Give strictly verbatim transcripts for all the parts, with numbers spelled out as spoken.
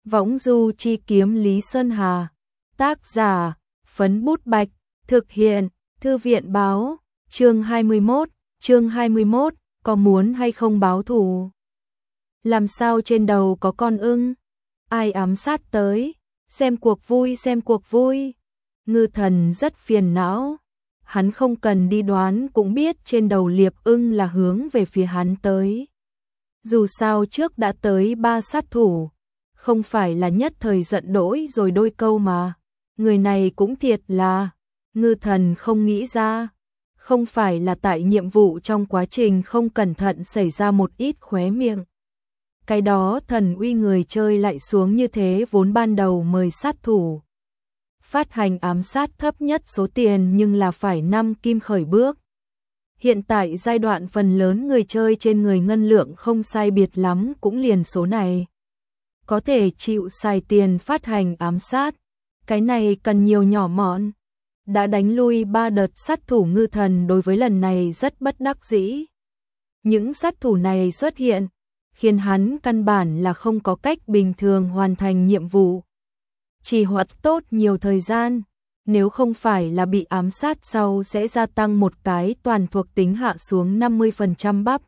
Võng du chi kiếm Lý Sơn Hà. Tác giả, Phấn Bút Bạch. Thực hiện, Thư viện báo. Chương hai mươi mốt, chương hai mươi mốt, có muốn hay không báo thù? Làm sao trên đầu có con ưng? Ai ám sát tới? Xem cuộc vui, xem cuộc vui. Ngư Thần rất phiền não. Hắn không cần đi đoán cũng biết trên đầu Liệp Ưng là hướng về phía hắn tới. Dù sao trước đã tới ba sát thủ, không phải là nhất thời giận dỗi rồi đôi câu mà. Người này cũng thiệt là, Ngư Thần không nghĩ ra, không phải là tại nhiệm vụ trong quá trình không cẩn thận xảy ra một ít khóe miệng. Cái đó thần uy người chơi lại xuống như thế, vốn ban đầu mời sát thủ phát hành ám sát thấp nhất số tiền nhưng là phải năm kim khởi bước. Hiện tại giai đoạn phần lớn người chơi trên người ngân lượng không sai biệt lắm cũng liền số này. Có thể chịu xài tiền phát hành ám sát, cái này cần nhiều nhỏ mọn. Đã đánh lui ba đợt sát thủ, Ngư Thần đối với lần này rất bất đắc dĩ. Những sát thủ này xuất hiện, khiến hắn căn bản là không có cách bình thường hoàn thành nhiệm vụ. Chỉ hoãn tốt nhiều thời gian, nếu không phải là bị ám sát sau sẽ gia tăng một cái toàn thuộc tính hạ xuống năm mươi phần trăm bắp.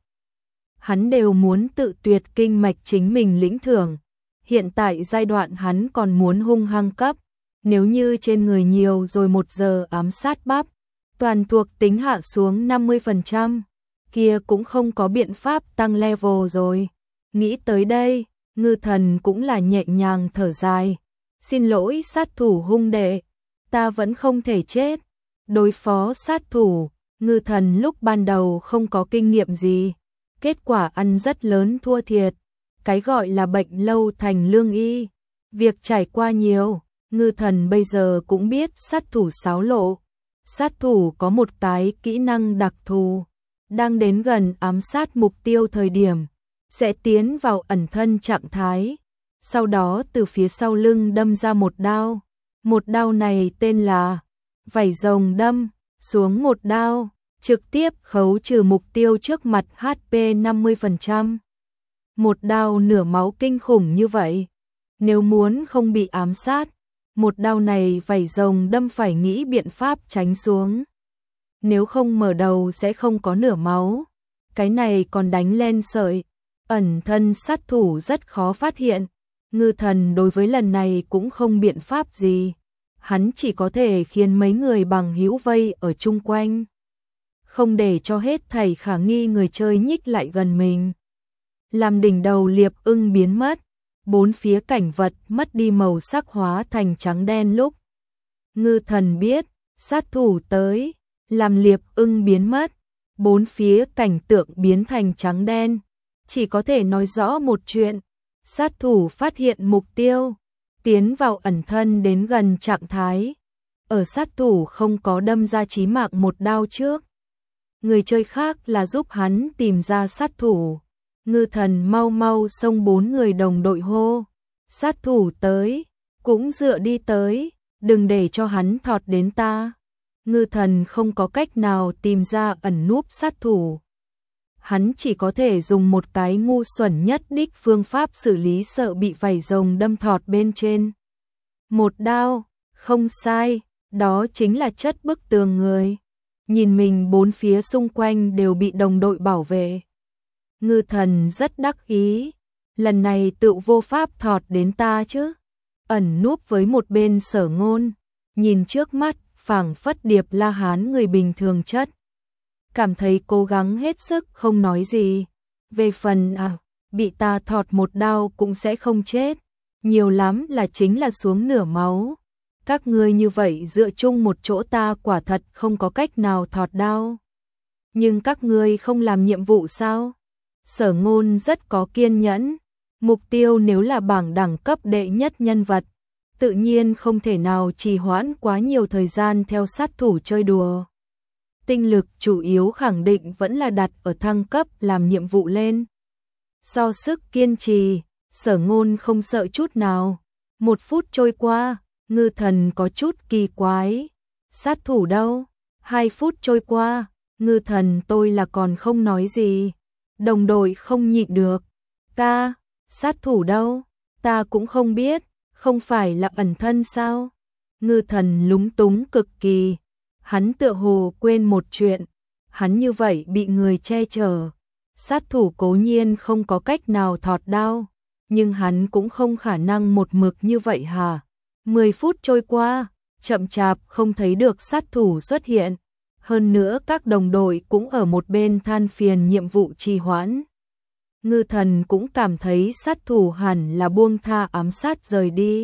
Hắn đều muốn tự tuyệt kinh mạch chính mình lĩnh thưởng. Hiện tại giai đoạn hắn còn muốn hung hăng cấp. Nếu như trên người nhiều rồi một giờ ám sát bắp, toàn thuộc tính hạ xuống năm mươi phần trăm, kia cũng không có biện pháp tăng level rồi. Nghĩ tới đây, Ngư Thần cũng là nhẹ nhàng thở dài. Xin lỗi sát thủ hung đệ, ta vẫn không thể chết. Đối phó sát thủ, Ngư Thần lúc ban đầu không có kinh nghiệm gì, kết quả ăn rất lớn thua thiệt. Cái gọi là bệnh lâu thành lương y, việc trải qua nhiều, Ngư Thần bây giờ cũng biết sát thủ xáo lộ. Sát thủ có một cái kỹ năng đặc thù, đang đến gần ám sát mục tiêu thời điểm, sẽ tiến vào ẩn thân trạng thái, sau đó từ phía sau lưng đâm ra một đao. Một đao này tên là vảy rồng đâm, xuống một đao, trực tiếp khấu trừ mục tiêu trước mặt hát pê năm mươi phần trăm. Một đao nửa máu kinh khủng như vậy, nếu muốn không bị ám sát, một đao này vảy rồng đâm phải nghĩ biện pháp tránh xuống. Nếu không mở đầu sẽ không có nửa máu. Cái này còn đánh lên sợi, ẩn thân sát thủ rất khó phát hiện. Ngư Thần đối với lần này cũng không biện pháp gì. Hắn chỉ có thể khiến mấy người bằng hữu vây ở chung quanh, không để cho hết thảy khả nghi người chơi nhích lại gần mình. Làm đỉnh đầu Liệp Ưng biến mất, bốn phía cảnh vật mất đi màu sắc, hóa thành trắng đen. Lúc Ngư Thần biết sát thủ tới, làm Liệp Ưng biến mất, bốn phía cảnh tượng biến thành trắng đen, chỉ có thể nói rõ một chuyện, sát thủ phát hiện mục tiêu, tiến vào ẩn thân đến gần trạng thái. Ở sát thủ không có đâm ra chí mạng một đao trước, người chơi khác là giúp hắn tìm ra sát thủ. Ngư Thần mau mau xông bốn người đồng đội hô, sát thủ tới, cũng dựa đi tới, đừng để cho hắn thọt đến ta. Ngư Thần không có cách nào tìm ra ẩn núp sát thủ. Hắn chỉ có thể dùng một cái ngu xuẩn nhất đích phương pháp xử lý, sợ bị vảy rồng đâm thọt bên trên. Một đao, không sai, đó chính là chất bức tường người. Nhìn mình bốn phía xung quanh đều bị đồng đội bảo vệ, Ngư Thần rất đắc ý, lần này tự vô pháp thọt đến ta chứ. Ẩn núp với một bên Sở Ngôn, nhìn trước mắt phảng phất Điệp La Hán người bình thường chất, cảm thấy cố gắng hết sức không nói gì. Về phần à, bị ta thọt một đao cũng sẽ không chết, nhiều lắm là chính là xuống nửa máu. Các ngươi như vậy dựa chung một chỗ ta quả thật không có cách nào thọt đao. Nhưng các ngươi không làm nhiệm vụ sao? Sở Ngôn rất có kiên nhẫn, mục tiêu nếu là bảng đẳng cấp đệ nhất nhân vật, tự nhiên không thể nào trì hoãn quá nhiều thời gian theo sát thủ chơi đùa. Tinh lực chủ yếu khẳng định vẫn là đặt ở thăng cấp làm nhiệm vụ lên. So sức kiên trì, Sở Ngôn không sợ chút nào. Một phút trôi qua, Ngư Thần có chút kỳ quái. Sát thủ đâu? Hai phút trôi qua, Ngư Thần tôi là còn không nói gì. Đồng đội không nhịn được. Ca, sát thủ đâu? Ta cũng không biết, không phải là ẩn thân sao? Ngư thần lúng túng cực kỳ, hắn tựa hồ quên một chuyện, hắn như vậy bị người che chở, sát thủ cố nhiên không có cách nào thọt đao, nhưng hắn cũng không khả năng một mực như vậy hả? Mười phút trôi qua, chậm chạp không thấy được sát thủ xuất hiện, hơn nữa các đồng đội cũng ở một bên than phiền nhiệm vụ trì hoãn. Ngư thần cũng cảm thấy sát thủ hẳn là buông tha ám sát rời đi.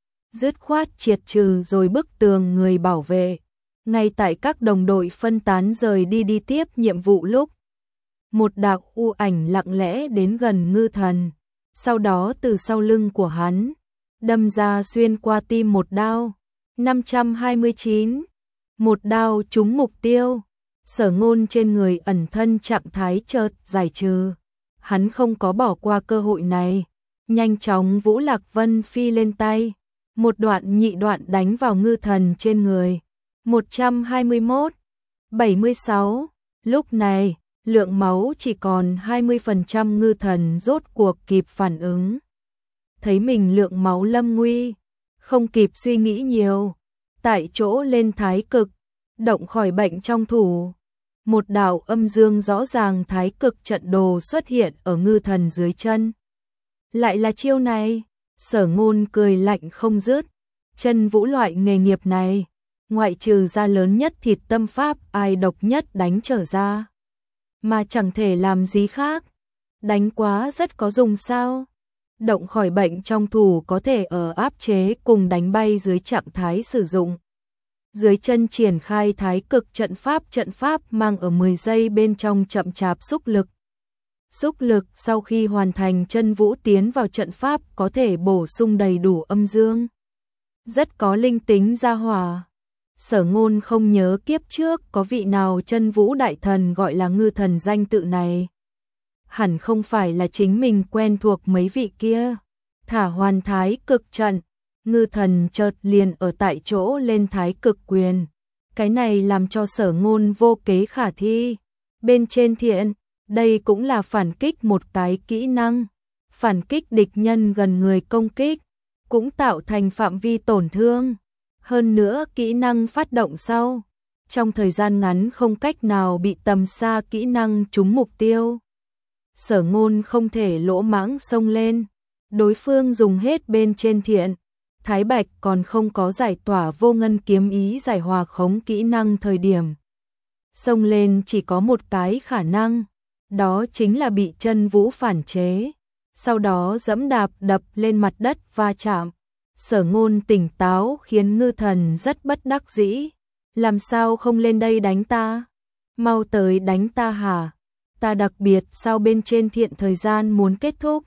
Dứt khoát triệt trừ rồi bức tường người bảo vệ. Ngay tại các đồng đội phân tán rời đi đi tiếp nhiệm vụ lúc, một đạo u ảnh lặng lẽ đến gần ngư thần, sau đó từ sau lưng của hắn, đâm ra xuyên qua tim một đao. năm trăm hai mươi chín, một đao trúng mục tiêu, Sở Ngôn trên người ẩn thân trạng thái chợt giải trừ. Hắn không có bỏ qua cơ hội này, nhanh chóng Vũ Lạc Vân phi lên tay, một đoạn nhị đoạn đánh vào ngư thần trên người. một trăm hai mươi mốt, bảy mươi sáu, lúc này, lượng máu chỉ còn hai mươi phần trăm, ngư thần rốt cuộc kịp phản ứng. Thấy mình lượng máu lâm nguy, không kịp suy nghĩ nhiều, tại chỗ lên thái cực, động khỏi bệnh trong thủ. Một đạo âm dương rõ ràng thái cực trận đồ xuất hiện ở ngư thần dưới chân. Lại là chiêu này, Sở Ngôn cười lạnh không dứt. Chân vũ loại nghề nghiệp này, ngoại trừ ra lớn nhất thịt tâm pháp ai độc nhất đánh trở ra, mà chẳng thể làm gì khác. Đánh quá rất có dùng sao? Động khỏi bệnh trong thủ có thể ở áp chế cùng đánh bay dưới trạng thái sử dụng. Dưới chân triển khai thái cực trận pháp, trận pháp mang ở mười giây bên trong chậm chạp xúc lực. Xúc lực sau khi hoàn thành chân vũ tiến vào trận pháp có thể bổ sung đầy đủ âm dương. Rất có linh tính gia hỏa. Sở Ngôn không nhớ kiếp trước có vị nào chân vũ đại thần gọi là ngư thần danh tự này. Hẳn không phải là chính mình quen thuộc mấy vị kia. Thả hoàn thái cực trận, ngư thần chợt liền ở tại chỗ lên thái cực quyền. Cái này làm cho Sở Ngôn vô kế khả thi. Bên trên thiện, đây cũng là phản kích một cái kỹ năng. Phản kích địch nhân gần người công kích, cũng tạo thành phạm vi tổn thương. Hơn nữa kỹ năng phát động sau, trong thời gian ngắn không cách nào bị tầm xa kỹ năng trúng mục tiêu. Sở Ngôn không thể lỗ mãng xông lên, đối phương dùng hết bên trên thiện. Thái Bạch còn không có giải tỏa vô ngân kiếm ý giải hòa khống kỹ năng thời điểm. Xông lên chỉ có một cái khả năng, đó chính là bị chân vũ phản chế, sau đó giẫm đạp đập lên mặt đất va chạm. Sở Ngôn tỉnh táo khiến ngư thần rất bất đắc dĩ. Làm sao không lên đây đánh ta? Mau tới đánh ta hả? Ta đặc biệt sao bên trên thiện thời gian muốn kết thúc.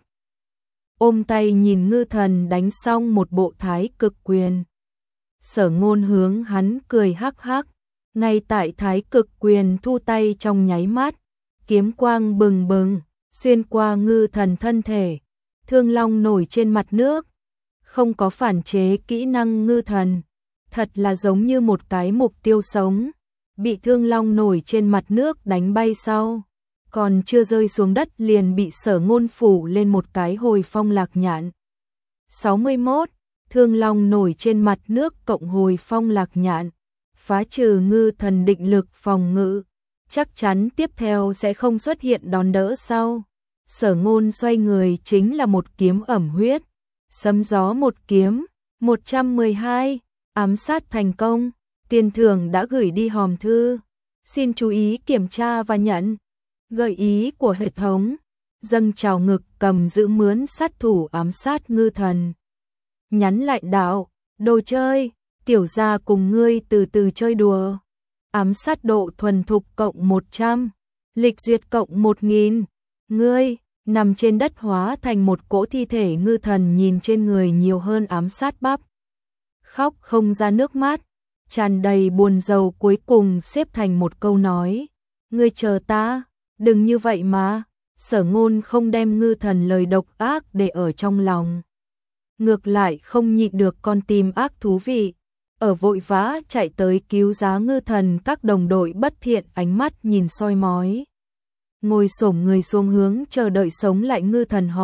Ôm tay nhìn ngư thần đánh xong một bộ thái cực quyền. Sở Ngôn hướng hắn cười hắc hắc. Ngay tại thái cực quyền thu tay trong nháy mắt, kiếm quang bừng bừng, xuyên qua ngư thần thân thể. Thương long nổi trên mặt nước. Không có phản chế kỹ năng ngư thần, thật là giống như một cái mục tiêu sống. Bị thương long nổi trên mặt nước đánh bay sau, còn chưa rơi xuống đất liền bị Sở Ngôn phủ lên một cái hồi phong lạc nhạn. sáu mươi mốt, thương long nổi trên mặt nước cộng hồi phong lạc nhạn, phá trừ ngư thần định lực phòng ngự, chắc chắn tiếp theo sẽ không xuất hiện đón đỡ sau. Sở Ngôn xoay người chính là một kiếm ẩm huyết. Sấm gió một kiếm, một trăm mười hai, ám sát thành công, tiền thưởng đã gửi đi hòm thư. Xin chú ý kiểm tra và nhận. Gợi ý của hệ thống, dâng trào ngực cầm giữ mướn sát thủ ám sát ngư thần. Nhắn lại đạo, đồ chơi, tiểu gia cùng ngươi từ từ chơi đùa. Ám sát độ thuần thục cộng một trăm, lịch duyệt cộng một nghìn, ngươi nằm trên đất hóa thành một cỗ thi thể. Ngư thần nhìn trên người nhiều hơn ám sát bắp, khóc không ra nước mắt, tràn đầy buồn rầu, cuối cùng xếp thành một câu nói, ngươi chờ ta, đừng như vậy mà. Sở Ngôn không đem ngư thần lời độc ác để ở trong lòng, ngược lại không nhịn được con tim ác thú vị, ở vội vã chạy tới cứu giá ngư thần. Các đồng đội bất thiện ánh mắt nhìn soi mói, ngồi xổm người xuống hướng chờ đợi sống lại ngư thần hỏi,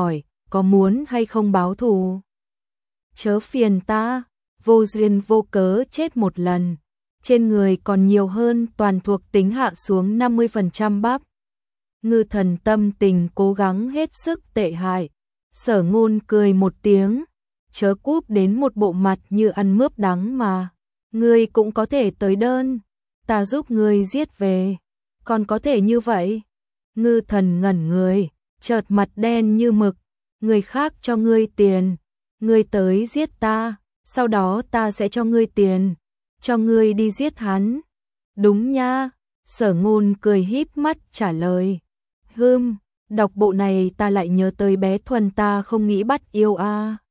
có muốn hay không báo thù? Chớ phiền ta, vô duyên vô cớ chết một lần, trên người còn nhiều hơn toàn thuộc tính hạ xuống năm mươi phần trăm bắp. Ngư Thần tâm tình cố gắng hết sức tệ hại. Sở Ngôn cười một tiếng, chớ cúp đến một bộ mặt như ăn mướp đắng mà. Ngươi cũng có thể tới đơn, ta giúp ngươi giết về. Còn có thể như vậy? Ngư Thần ngẩn người, chợt mặt đen như mực. Người khác cho ngươi tiền, ngươi tới giết ta, sau đó ta sẽ cho ngươi tiền, cho ngươi đi giết hắn. Đúng nha, Sở Ngôn cười híp mắt trả lời. Hừm, đọc bộ này ta lại nhớ tới bé Thuần ta không nghĩ bắt yêu a. À.